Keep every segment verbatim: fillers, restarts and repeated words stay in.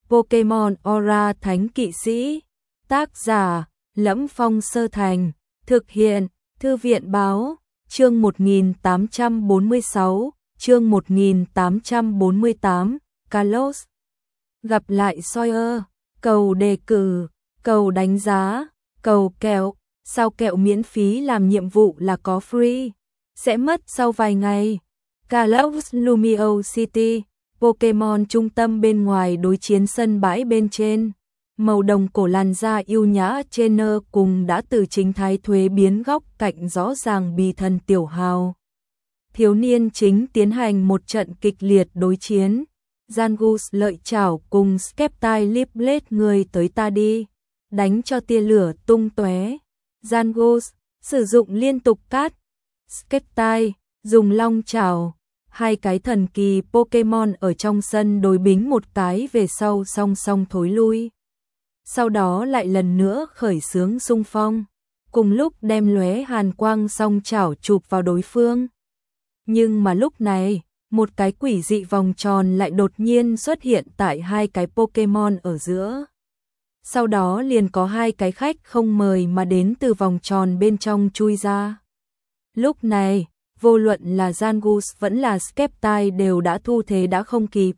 Pokemon Aura Thánh Kỵ Sĩ. Tác giả: Lẫm Phong Sơ Thành. Thực hiện: Thư viện Báo. Chương một nghìn tám trăm bốn mươi sáu, chương một nghìn tám trăm bốn mươi tám, Kalos. Gặp lại Sawyer, cầu đề cử, cầu đánh giá, cầu kẹo, sao kẹo miễn phí làm nhiệm vụ là có free, sẽ mất sau vài ngày. Kalos Lumio City, Pokemon trung tâm bên ngoài đối chiến sân bãi bên trên. Màu đồng cổ làn da yêu nhã Trainer cùng đã từ chính thái thuế biến góc cạnh rõ ràng bì thần tiểu hào. Thiếu niên chính tiến hành một trận kịch liệt đối chiến. Zangoose lợi chảo cùng Sceptile Liplet người tới ta đi, đánh cho tia lửa tung tóe. Zangoose sử dụng liên tục cát, Sceptile dùng long chảo. Hai cái thần kỳ Pokemon ở trong sân đối bính một cái về sau song song thối lui. Sau đó lại lần nữa khởi xướng xung phong, cùng lúc đem lóe hàn quang song chảo chụp vào đối phương. Nhưng mà lúc này, một cái quỷ dị vòng tròn lại đột nhiên xuất hiện tại hai cái Pokemon ở giữa. Sau đó liền có hai cái khách không mời mà đến từ vòng tròn bên trong chui ra. Lúc này, vô luận là Zangoose vẫn là Sceptile đều đã thu thế đã không kịp.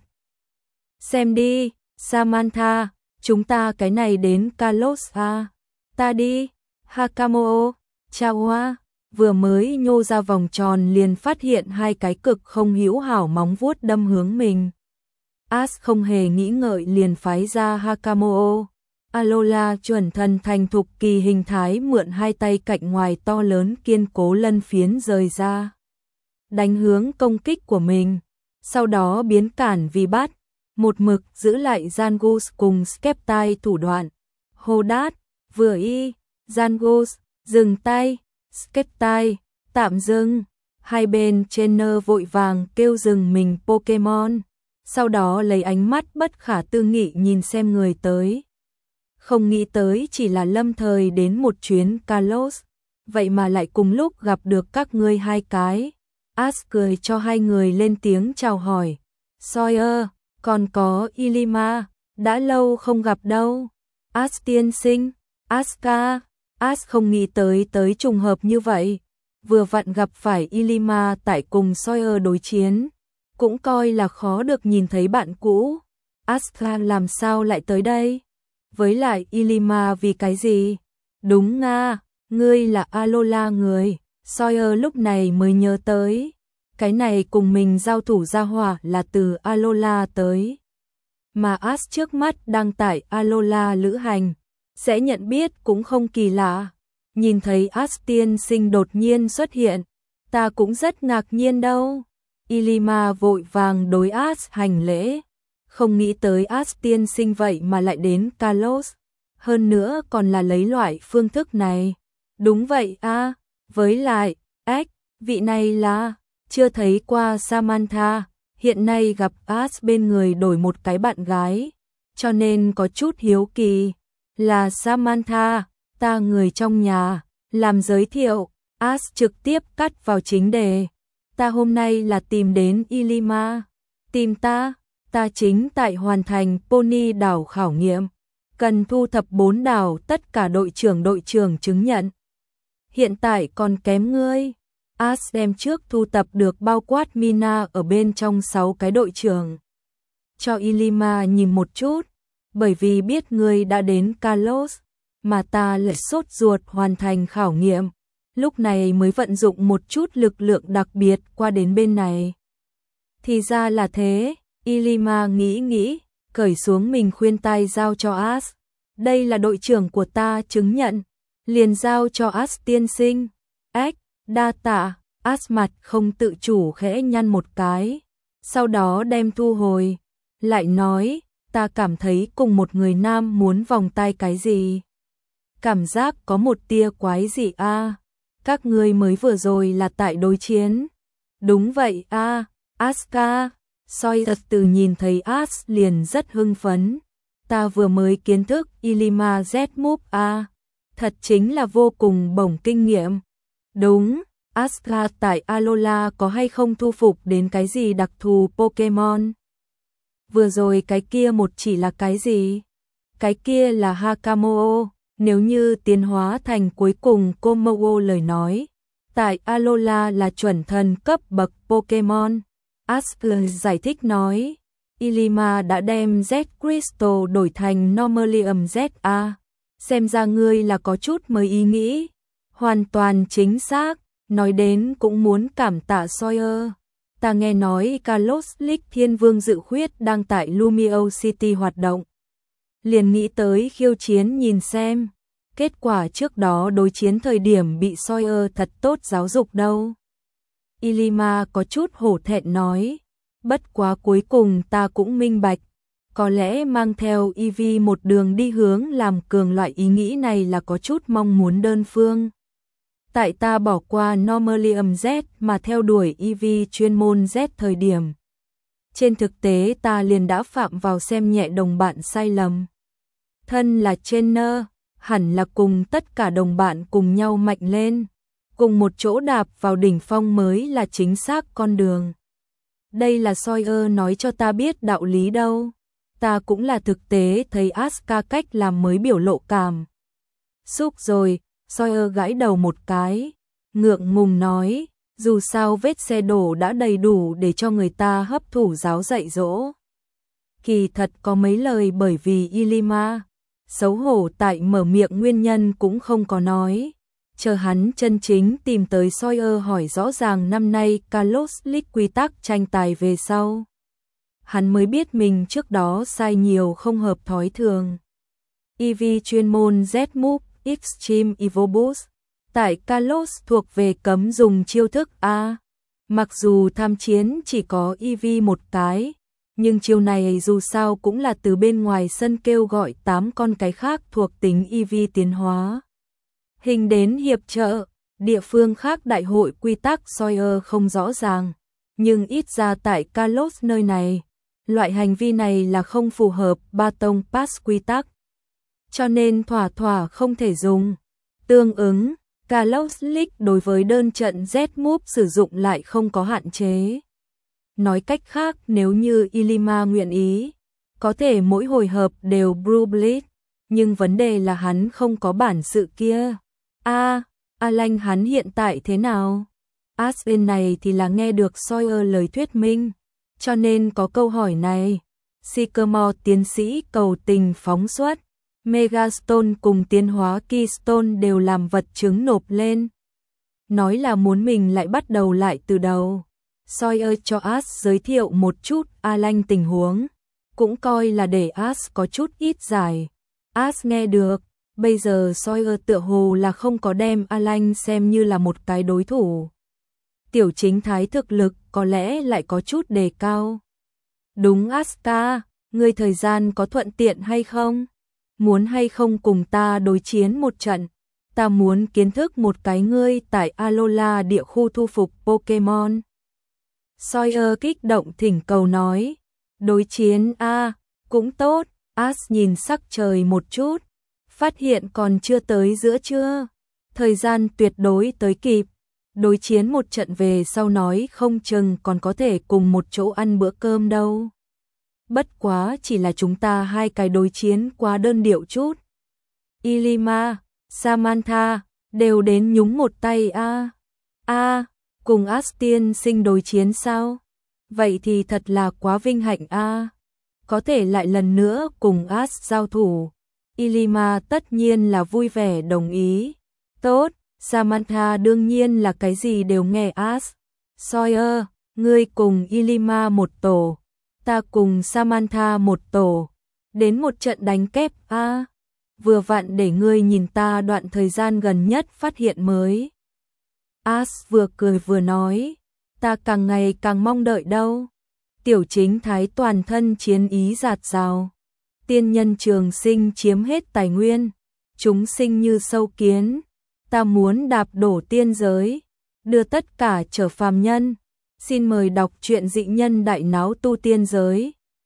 Xem đi, Samantha, chúng ta cái này đến Kalos à? Ta đi, Hakamoo, Chawa, vừa mới nhô ra vòng tròn liền phát hiện hai cái cực không hữu hảo móng vuốt đâm hướng mình. Ash không hề nghĩ ngợi liền phái ra Hakamoo. Alola chuẩn thần thành thục kỳ hình thái mượn hai tay cạnh ngoài to lớn kiên cố lân phiến rời ra, đánh hướng công kích của mình, sau đó biến cản vì bắt, một mực giữ lại Zangoose cùng Sceptile thủ đoạn. Hô đát, vừa y, Zangoose, dừng tay, Sceptile, tạm dừng, hai bên trainer vội vàng kêu dừng mình Pokemon, sau đó lấy ánh mắt bất khả tư nghị nhìn xem người tới. Không nghĩ tới chỉ là lâm thời đến một chuyến Kalos, vậy mà lại cùng lúc gặp được các ngươi hai cái. Ash cười cho hai người lên tiếng chào hỏi. Sawyer, còn có Ilima, đã lâu không gặp đâu. Ash tiên sinh, Aska, Ash không nghĩ tới tới trùng hợp như vậy. Vừa vặn gặp phải Ilima tại cùng Sawyer đối chiến, cũng coi là khó được nhìn thấy bạn cũ. Aska làm sao lại tới đây? Với lại Ilima vì cái gì? Đúng nga, ngươi là Alola người. Sawyer lúc này mới nhớ tới, cái này cùng mình giao thủ gia hỏa là từ Alola tới. Mà Ash trước mắt đang tại Alola lữ hành, sẽ nhận biết cũng không kỳ lạ. Nhìn thấy Ash tiên sinh đột nhiên xuất hiện, ta cũng rất ngạc nhiên đâu. Ilima vội vàng đối Ash hành lễ, không nghĩ tới Ash tiên sinh vậy mà lại đến Kalos, hơn nữa còn là lấy loại phương thức này. Đúng vậy a, à, với lại, ếch, vị này là, chưa thấy qua Samantha, hiện nay gặp Ash bên người đổi một cái bạn gái, cho nên có chút hiếu kỳ. Là Samantha, ta người trong nhà, làm giới thiệu. Ash trực tiếp cắt vào chính đề. Ta hôm nay là tìm đến Ilima. Tìm ta, ta chính tại hoàn thành Pony đảo khảo nghiệm, cần thu thập bốn đảo tất cả đội trưởng đội trưởng chứng nhận. Hiện tại còn kém ngươi. Ash đem trước thu tập được bao quát Mina ở bên trong sáu cái đội trưởng. Cho Ilima nhìn một chút, bởi vì biết ngươi đã đến Kalos, mà ta lại sốt ruột hoàn thành khảo nghiệm, lúc này mới vận dụng một chút lực lượng đặc biệt qua đến bên này. Thì ra là thế, Ilima nghĩ nghĩ, cởi xuống mình khuyên tai giao cho Ash. Đây là đội trưởng của ta chứng nhận, liền giao cho Ash tiên sinh. Ếch, đa tạ. Ash mặt không tự chủ khẽ nhăn một cái, sau đó đem thu hồi, lại nói, ta cảm thấy cùng một người nam muốn vòng tay cái gì. Cảm giác có một tia quái gì a. À? Các ngươi mới vừa rồi là tại đối chiến. Đúng vậy a, à, Aska. Sawyer từ nhìn thấy Ash liền rất hưng phấn. Ta vừa mới kiến thức Ilima Z-Move a, à. Thật chính là vô cùng bổng kinh nghiệm. Đúng, Aska tại Alola có hay không thu phục đến cái gì đặc thù Pokemon? vừa rồi cái kia một chỉ là cái gì? Cái kia là Hakamo'o, nếu như tiến hóa thành cuối cùng Komodo lời nói. Tại Alola là chuẩn thần cấp bậc Pokemon. Ash giải thích nói, Ilima đã đem Z Crystal đổi thành Normalium Z A. Xem ra ngươi là có chút mới ý nghĩ. Hoàn toàn chính xác, nói đến cũng muốn cảm tạ Sawyer. Ta nghe nói Kalos League Thiên Vương Dự Khuyết đang tại Lumio City hoạt động. Liền nghĩ tới khiêu chiến nhìn xem. Kết quả trước đó đối chiến thời điểm bị Sawyer thật tốt giáo dục đâu. Ilima có chút hổ thẹn nói. Bất quá cuối cùng ta cũng minh bạch. Có lẽ mang theo Eevee một đường đi hướng làm cường loại ý nghĩ này là có chút mong muốn đơn phương. Tại ta bỏ qua Normalium Z mà theo đuổi Eevee chuyên môn Z thời điểm. Trên thực tế ta liền đã phạm vào xem nhẹ đồng bạn sai lầm. Thân là trainer, hẳn là cùng tất cả đồng bạn cùng nhau mạnh lên. Cùng một chỗ đạp vào đỉnh phong mới là chính xác con đường. Đây là Sawyer nói cho ta biết đạo lý đâu. Ta cũng là thực tế thấy Asuka cách làm mới biểu lộ cảm xúc rồi. Sawyer gãi đầu một cái, ngượng ngùng nói, dù sao vết xe đổ đã đầy đủ để cho người ta hấp thụ giáo dạy dỗ. Kỳ thật có mấy lời bởi vì Ilima, xấu hổ tại mở miệng nguyên nhân cũng không có nói. Chờ hắn chân chính tìm tới Sawyer hỏi rõ ràng năm nay Kalos League quy tắc tranh tài về sau. Hắn mới biết mình trước đó sai nhiều không hợp thói thường. Eevee chuyên môn Z-Move Extreme Evo Boost. Tại Kalos thuộc về cấm dùng chiêu thức A. Mặc dù tham chiến chỉ có Eevee một cái, nhưng chiêu này dù sao cũng là từ bên ngoài sân kêu gọi tám con cái khác thuộc tính Eevee tiến hóa. Hình đến hiệp trợ, địa phương khác đại hội quy tắc Sawyer không rõ ràng, nhưng ít ra tại Kalos nơi này, loại hành vi này là không phù hợp Baton Pass quy tắc. Cho nên thỏa thỏa không thể dùng. Tương ứng, Kalos League đối với đơn trận Z-Move sử dụng lại không có hạn chế. Nói cách khác nếu như Ilima nguyện ý, có thể mỗi hồi hợp đều Blue Bleed, nhưng vấn đề là hắn không có bản sự kia. A, Alan hắn hiện tại thế nào? Aspen này thì là nghe được Sawyer lời thuyết minh, cho nên có câu hỏi này. Sycamore tiến sĩ cầu tình phóng xuất, Megastone cùng tiến hóa Keystone đều làm vật chứng nộp lên. Nói là muốn mình lại bắt đầu lại từ đầu. Sawyer cho Ash giới thiệu một chút Alan tình huống, cũng coi là để Ash có chút ít giải. Ash nghe được, bây giờ Sawyer tựa hồ là không có đem Alan xem như là một cái đối thủ. Tiểu chính thái thực lực có lẽ lại có chút đề cao. Đúng Asuka, ngươi thời gian có thuận tiện hay không? Muốn hay không cùng ta đối chiến một trận? Ta muốn kiến thức một cái ngươi tại Alola địa khu thu phục Pokemon. Sawyer kích động thỉnh cầu nói. Đối chiến a à, cũng tốt. Ash nhìn sắc trời một chút, phát hiện còn chưa tới giữa trưa. Thời gian tuyệt đối tới kịp. Đối chiến một trận về sau nói không chừng còn có thể cùng một chỗ ăn bữa cơm đâu. Bất quá chỉ là chúng ta hai cái đối chiến quá đơn điệu chút. Ilima, Samantha, đều đến nhúng một tay a. A, cùng Ash tiên sinh đối chiến sao? Vậy thì thật là quá vinh hạnh a. Có thể lại lần nữa cùng Ash giao thủ. Ilima tất nhiên là vui vẻ đồng ý. Tốt, Samantha đương nhiên là cái gì đều nghe Ash. Sawyer, ngươi cùng Ilima một tổ. Ta cùng Samantha một tổ, đến một trận đánh kép a, à, vừa vặn để ngươi nhìn ta đoạn thời gian gần nhất phát hiện mới. Ash vừa cười vừa nói, ta càng ngày càng mong đợi đâu. Tiểu chính thái toàn thân chiến ý dạt dào, tiên nhân trường sinh chiếm hết tài nguyên, chúng sinh như sâu kiến, ta muốn đạp đổ tiên giới, đưa tất cả trở phàm nhân. Xin mời đọc truyện dị nhân đại náo tu tiên giới.